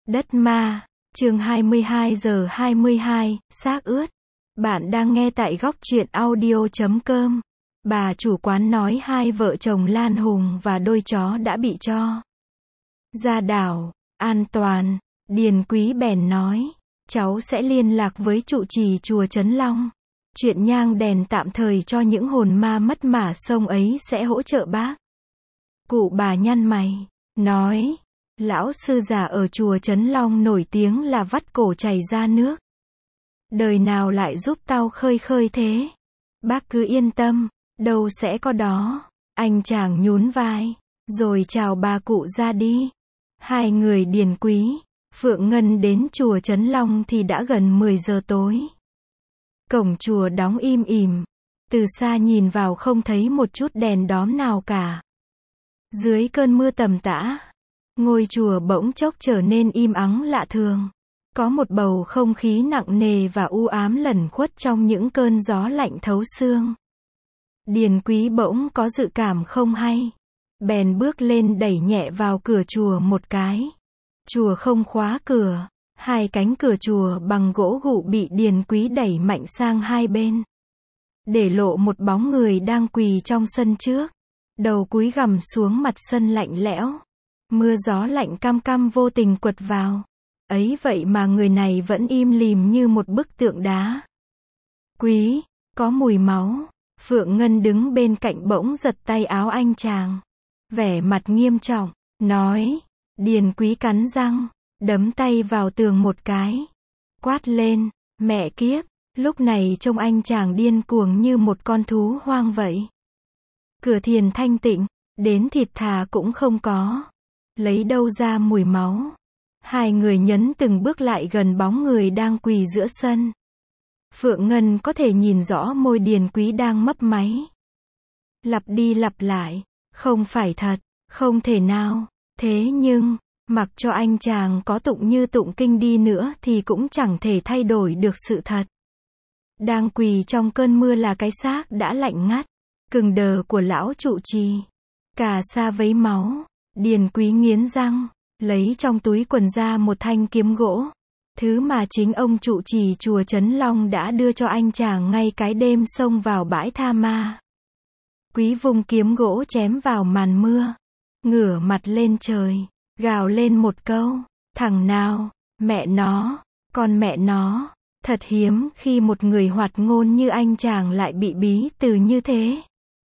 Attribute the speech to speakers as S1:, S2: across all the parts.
S1: Đất ma, chương 22 giờ 22, xác ướt. Bạn đang nghe tại góc truyện audio.com. Bà chủ quán nói hai vợ chồng Lan Hùng và đôi chó đã bị cho ra đảo, an toàn. Điền Quý bèn nói, cháu sẽ liên lạc với trụ trì chùa Trấn Long. Chuyện nhang đèn tạm thời cho những hồn ma mất mả sông ấy sẽ hỗ trợ bác. Cụ bà nhăn mày, nói, lão sư già ở chùa Trấn Long nổi tiếng là vắt cổ chảy ra nước. Đời nào lại giúp tao khơi khơi thế? Bác cứ yên tâm, đâu sẽ có đó. Anh chàng nhún vai, rồi chào bà cụ ra đi. Hai người Điền Quý, Phượng Ngân đến chùa Trấn Long thì đã gần 10 giờ tối. Cổng chùa đóng im ỉm, từ xa nhìn vào không thấy một chút đèn đóm nào cả. Dưới cơn mưa tầm tã, ngôi chùa bỗng chốc trở nên im ắng lạ thường. Có một bầu không khí nặng nề và u ám lẩn khuất trong những cơn gió lạnh thấu xương. Điền Quý bỗng có dự cảm không hay. Bèn bước lên đẩy nhẹ vào cửa chùa một cái. Chùa không khóa cửa. Hai cánh cửa chùa bằng gỗ gụ bị Điền Quý đẩy mạnh sang hai bên, để lộ một bóng người đang quỳ trong sân trước. Đầu cúi gằm xuống mặt sân lạnh lẽo. Mưa gió lạnh căm căm vô tình quật vào. Ấy vậy mà người này vẫn im lìm như một bức tượng đá. Quý, có mùi máu. Phượng Ngân đứng bên cạnh bỗng giật tay áo anh chàng. Vẻ mặt nghiêm trọng, nói. Điền Quý cắn răng, đấm tay vào tường một cái. Quát lên, mẹ kiếp, lúc này trông anh chàng điên cuồng như một con thú hoang vậy. Cửa thiền thanh tịnh, đến thịt thà cũng không có. Lấy đâu ra mùi máu? Hai người nhấn từng bước lại gần bóng người đang quỳ giữa sân. Phượng Ngân có thể nhìn rõ môi Điền Quý đang mấp máy. Lặp đi lặp lại, không phải thật, không thể nào. Thế nhưng, mặc cho anh chàng có tụng như tụng kinh đi nữa thì cũng chẳng thể thay đổi được sự thật. Đang quỳ trong cơn mưa là cái xác đã lạnh ngắt, cứng đờ của lão trụ trì. Cả sa vấy máu. Điền Quý nghiến răng, lấy trong túi quần ra một thanh kiếm gỗ. Thứ mà chính ông trụ trì chùa Trấn Long đã đưa cho anh chàng ngay cái đêm xông vào bãi tha ma. Quý vùng kiếm gỗ chém vào màn mưa. Ngửa mặt lên trời, gào lên một câu. Thằng nào, mẹ nó, con mẹ nó. Thật hiếm khi một người hoạt ngôn như anh chàng lại bị bí từ như thế.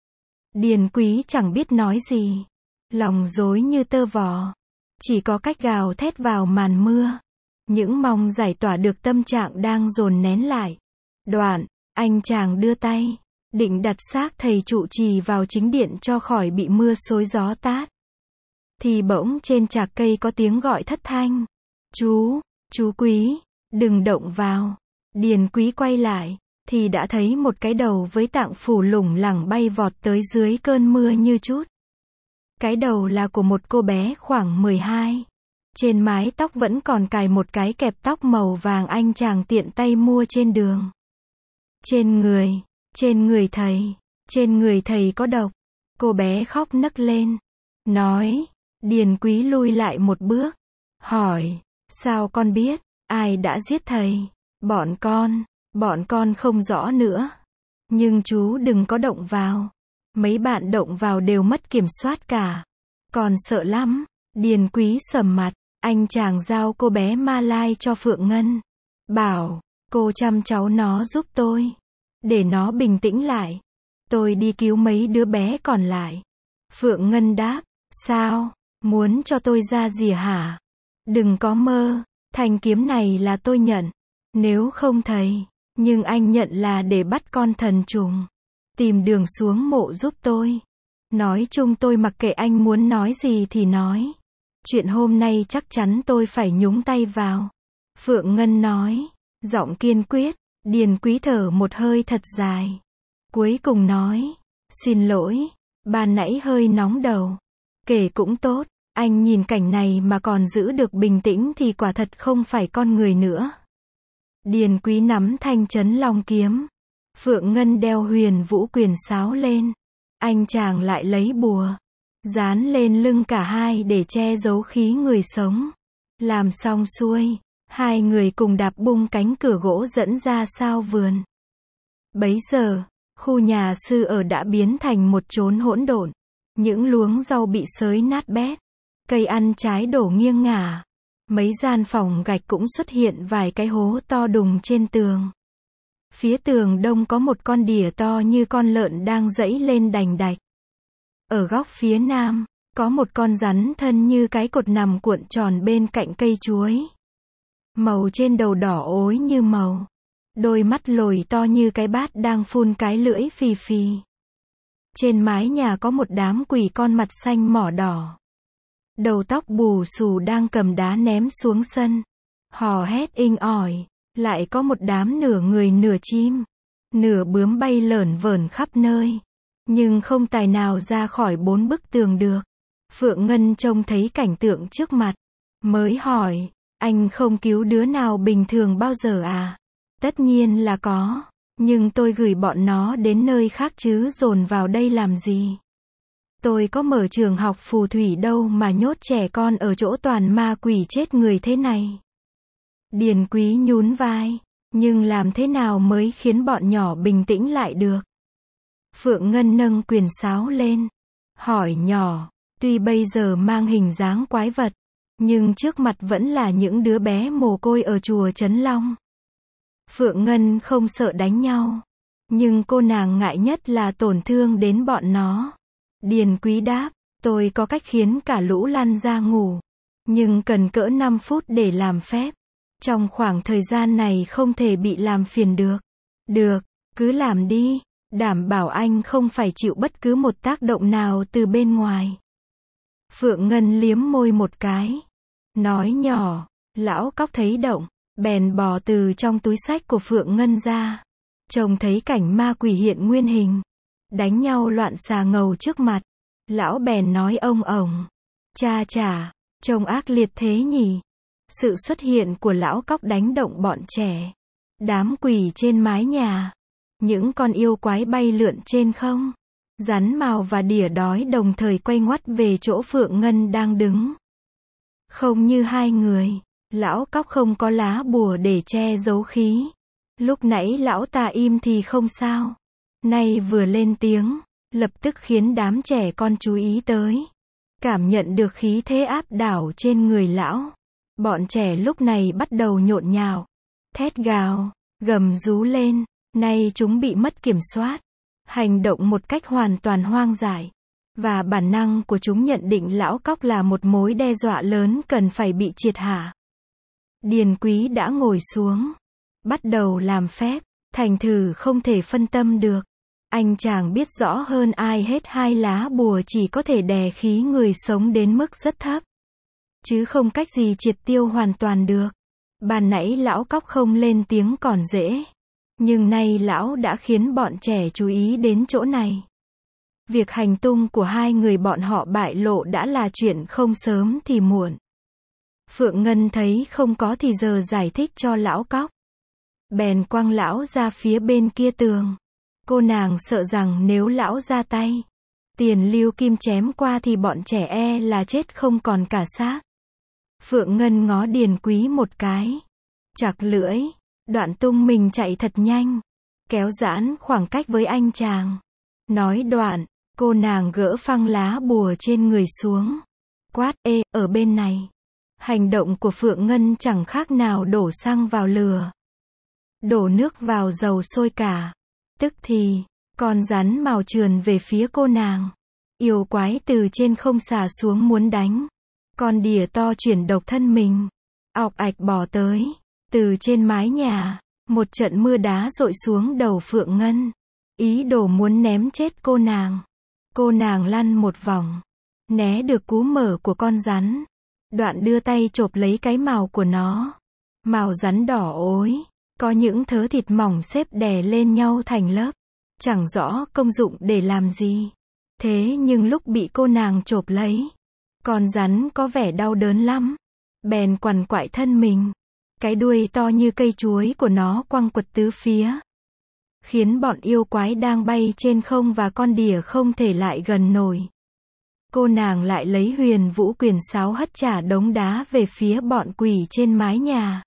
S1: Điền Quý chẳng biết nói gì. Lòng rối như tơ vò. Chỉ có cách gào thét vào màn mưa. Những mong giải tỏa được tâm trạng đang dồn nén lại. Đoạn, anh chàng đưa tay, định đặt xác thầy trụ trì vào chính điện cho khỏi bị mưa xối gió tát. Thì bỗng trên trạc cây có tiếng gọi thất thanh. Chú Quý, đừng động vào. Điền Quý quay lại, thì đã thấy một cái đầu với tạng phủ lủng lẳng bay vọt tới dưới cơn mưa như chút. Cái đầu là của một cô bé khoảng 12. Trên mái tóc vẫn còn cài một cái kẹp tóc màu vàng anh chàng tiện tay mua trên đường. Trên người thầy có độc. Cô bé khóc nấc lên. Nói, Điền Quý lui lại một bước. Hỏi, sao con biết, ai đã giết thầy? Bọn con không rõ nữa. Nhưng chú đừng có động vào. Mấy bạn động vào đều mất kiểm soát cả. Còn sợ lắm. Điền Quý sầm mặt. Anh chàng giao cô bé Ma Lai cho Phượng Ngân. Bảo, cô chăm cháu nó giúp tôi. Để nó bình tĩnh lại. Tôi đi cứu mấy đứa bé còn lại. Phượng Ngân đáp, sao, muốn cho tôi ra gì hả? Đừng có mơ, thanh kiếm này là tôi nhận. Nếu không thầy, nhưng anh nhận là để bắt con thần trùng. Tìm đường xuống mộ giúp tôi. Nói chung tôi mặc kệ anh muốn nói gì thì nói. Chuyện hôm nay chắc chắn tôi phải nhúng tay vào. Phượng Ngân nói, giọng kiên quyết. Điền Quý thở một hơi thật dài. Cuối cùng nói, xin lỗi, ban nãy hơi nóng đầu. Kể cũng tốt, anh nhìn cảnh này mà còn giữ được bình tĩnh thì quả thật không phải con người nữa. Điền Quý nắm thanh Trấn Long kiếm. Phượng Ngân đeo Huyền Vũ quyền sáo lên. Anh chàng lại lấy bùa dán lên lưng cả hai để che giấu khí người sống. Làm xong xuôi, hai người cùng đạp bung cánh cửa gỗ dẫn ra sau vườn. Bấy giờ, khu nhà sư ở đã biến thành một chốn hỗn độn. Những luống rau bị xới nát bét, cây ăn trái đổ nghiêng ngả. Mấy gian phòng gạch cũng xuất hiện vài cái hố to đùng trên tường. Phía tường đông có một con đỉa to như con lợn đang giãy lên đành đạch. Ở góc phía nam, có một con rắn thân như cái cột nằm cuộn tròn bên cạnh cây chuối. Màu trên đầu đỏ ối như màu. Đôi mắt lồi to như cái bát đang phun cái lưỡi phì phì. Trên mái nhà có một đám quỷ con mặt xanh mỏ đỏ. Đầu tóc bù xù đang cầm đá ném xuống sân. Hò hét inh ỏi. Lại có một đám nửa người nửa chim, nửa bướm bay lởn vởn khắp nơi. Nhưng không tài nào ra khỏi 4 bức tường được. Phượng Ngân trông thấy cảnh tượng trước mặt. Mới hỏi, anh không cứu đứa nào bình thường bao giờ à? Tất nhiên là có. Nhưng tôi gửi bọn nó đến nơi khác chứ dồn vào đây làm gì? Tôi có mở trường học phù thủy đâu mà nhốt trẻ con ở chỗ toàn ma quỷ chết người thế này. Điền Quý nhún vai. Nhưng làm thế nào mới khiến bọn nhỏ bình tĩnh lại được? Phượng Ngân nâng quyền sáo lên. Hỏi nhỏ. Tuy bây giờ mang hình dáng quái vật. Nhưng trước mặt vẫn là những đứa bé mồ côi ở chùa Trấn Long. Phượng Ngân không sợ đánh nhau. Nhưng cô nàng ngại nhất là tổn thương đến bọn nó. Điền Quý đáp. Tôi có cách khiến cả lũ lăn ra ngủ. Nhưng cần cỡ 5 phút để làm phép. Trong khoảng thời gian này không thể bị làm phiền được. Được, cứ làm đi. Đảm bảo anh không phải chịu bất cứ một tác động nào từ bên ngoài. Phượng Ngân liếm môi một cái. Nói nhỏ. Lão cóc thấy động. Bèn bò từ trong túi xách của Phượng Ngân ra. Trông thấy cảnh ma quỷ hiện nguyên hình. Đánh nhau loạn xà ngầu trước mặt. Lão bèn nói ông ổng. Cha chả, trông ác liệt thế nhỉ. Sự xuất hiện của lão cóc đánh động bọn trẻ. Đám quỷ trên mái nhà. Những con yêu quái bay lượn trên không. Rắn mào và đỉa đói đồng thời quay ngoắt về chỗ Phượng Ngân đang đứng. Không như hai người. Lão cóc không có lá bùa để che giấu khí. Lúc nãy lão ta im thì không sao. Nay vừa lên tiếng, lập tức khiến đám trẻ con chú ý tới. Cảm nhận được khí thế áp đảo trên người lão. Bọn trẻ lúc này bắt đầu nhộn nhạo. Thét gào, gầm rú lên. Nay chúng bị mất kiểm soát. Hành động một cách hoàn toàn hoang dại. Và bản năng của chúng nhận định lão cóc là một mối đe dọa lớn cần phải bị triệt hạ. Điền Quý đã ngồi xuống. Bắt đầu làm phép. Thành thử không thể phân tâm được. Anh chàng biết rõ hơn ai hết hai lá bùa chỉ có thể đè khí người sống đến mức rất thấp. Chứ không cách gì triệt tiêu hoàn toàn được. Ban nãy lão cóc không lên tiếng còn dễ. Nhưng nay lão đã khiến bọn trẻ chú ý đến chỗ này. Việc hành tung của hai người bọn họ bại lộ đã là chuyện không sớm thì muộn. Phượng Ngân thấy không có thì giờ giải thích cho lão cóc. Bèn quăng lão ra phía bên kia tường. Cô nàng sợ rằng nếu lão ra tay, tiền lưu kim chém qua thì bọn trẻ là chết không còn cả xác. Phượng Ngân ngó Điền Quý một cái. Chặt lưỡi. Đoạn tung mình chạy thật nhanh. Kéo giãn khoảng cách với anh chàng. Nói đoạn, cô nàng gỡ phăng lá bùa trên người xuống. Quát, ở bên này. Hành động của Phượng Ngân chẳng khác nào đổ xăng vào lửa. Đổ nước vào dầu sôi cả. Tức thì, con rắn mào trườn về phía cô nàng. Yêu quái từ trên không xả xuống muốn đánh. Con đỉa to chuyển độc thân mình. Ọc ạch bò tới. Từ trên mái nhà, một trận mưa đá dội xuống đầu Phượng Ngân. Ý đồ muốn ném chết cô nàng. Cô nàng lăn một vòng. Né được cú mở của con rắn. Đoạn đưa tay chộp lấy cái mào của nó. Mào rắn đỏ ối. Có những thớ thịt mỏng xếp đè lên nhau thành lớp. Chẳng rõ công dụng để làm gì. Thế nhưng lúc bị cô nàng chộp lấy, con rắn có vẻ đau đớn lắm. Bèn quằn quại thân mình. Cái đuôi to như cây chuối của nó quăng quật tứ phía. Khiến bọn yêu quái đang bay trên không và con đỉa không thể lại gần nổi. cô nàng lại lấy Huyền Vũ quyền sáo hất trả đống đá về phía bọn quỷ trên mái nhà.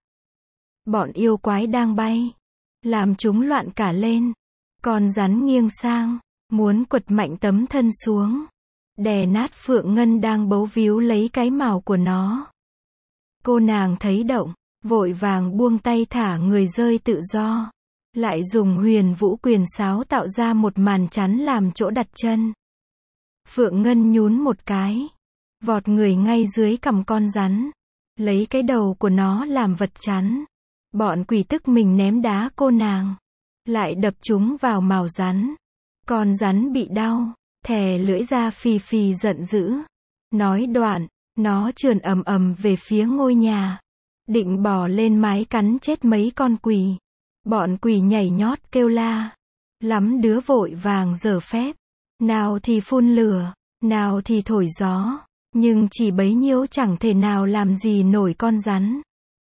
S1: Bọn yêu quái đang bay, làm chúng loạn cả lên. Con rắn nghiêng sang, muốn quật mạnh tấm thân xuống, đè nát Phượng Ngân đang bấu víu lấy cái mào của nó. Cô nàng thấy động, vội vàng buông tay thả người rơi tự do, lại dùng Huyền Vũ quyền sáo tạo ra một màn chắn làm chỗ đặt chân. Phượng Ngân nhún một cái, vọt người ngay dưới cằm con rắn, lấy cái đầu của nó làm vật chắn. Bọn quỷ tức mình ném đá cô nàng, lại đập chúng vào mào rắn. Con rắn bị đau, thè lưỡi ra phì phì giận dữ. Nói đoạn, nó trườn ầm ầm về phía ngôi nhà, định bò lên mái cắn chết mấy con quỷ. Bọn quỷ nhảy nhót kêu la, lắm đứa vội vàng giở phép, nào thì phun lửa, nào thì thổi gió, nhưng chỉ bấy nhiêu chẳng thể nào làm gì nổi con rắn.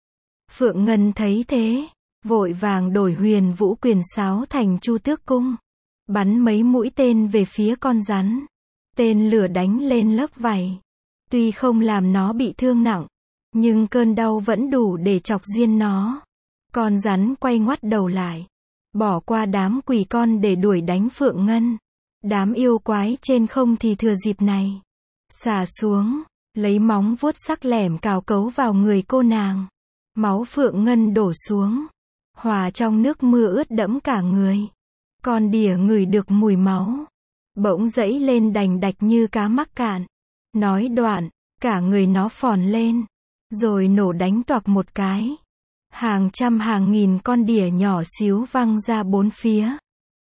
S1: Phượng Ngân thấy thế, vội vàng đổi Huyền Vũ quyền sáo thành Chu Tước cung, bắn mấy mũi tên về phía con rắn. Tên lửa đánh lên lớp vảy, tuy không làm nó bị thương nặng, nhưng cơn đau vẫn đủ để chọc diên nó. Con rắn quay ngoắt đầu lại, bỏ qua đám quỷ con để đuổi đánh Phượng Ngân. Đám yêu quái trên không thì thừa dịp này, xả xuống, lấy móng vuốt sắc lẻm cào cấu vào người cô nàng. Máu Phượng Ngân đổ xuống, hòa trong nước mưa ướt đẫm cả người. Con đỉa ngửi được mùi máu, bỗng dẫy lên đành đạch như cá mắc cạn. Nói đoạn, cả người nó phòn lên, rồi nổ đánh toạc một cái. Hàng trăm hàng nghìn con đỉa nhỏ xíu văng ra bốn phía.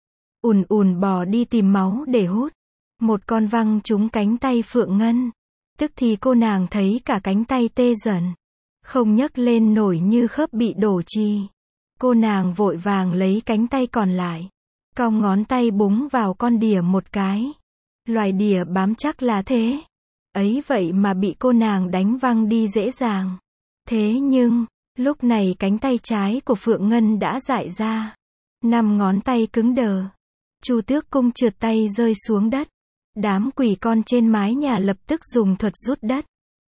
S1: Ùn ùn bò đi tìm máu để hút. Một con văng trúng cánh tay Phượng Ngân. Tức thì cô nàng thấy cả cánh tay tê dần, không nhấc lên nổi như khớp bị đổ chì. Cô nàng vội vàng lấy cánh tay còn lại, cong ngón tay búng vào con đỉa một cái. Loài đỉa bám chắc là thế. Ấy vậy mà bị cô nàng đánh văng đi dễ dàng. Thế nhưng, lúc này cánh tay trái của Phượng Ngân đã dại ra. 5 ngón tay cứng đờ. Chu Tước cung trượt tay rơi xuống đất. Đám quỷ con trên mái nhà lập tức dùng thuật rút đất.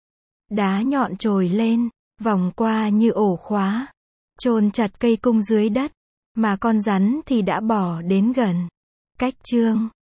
S1: Đá nhọn trồi lên, vòng qua như ổ khóa, chôn chặt cây cung dưới đất, mà con rắn thì đã bỏ đến gần. Cách chương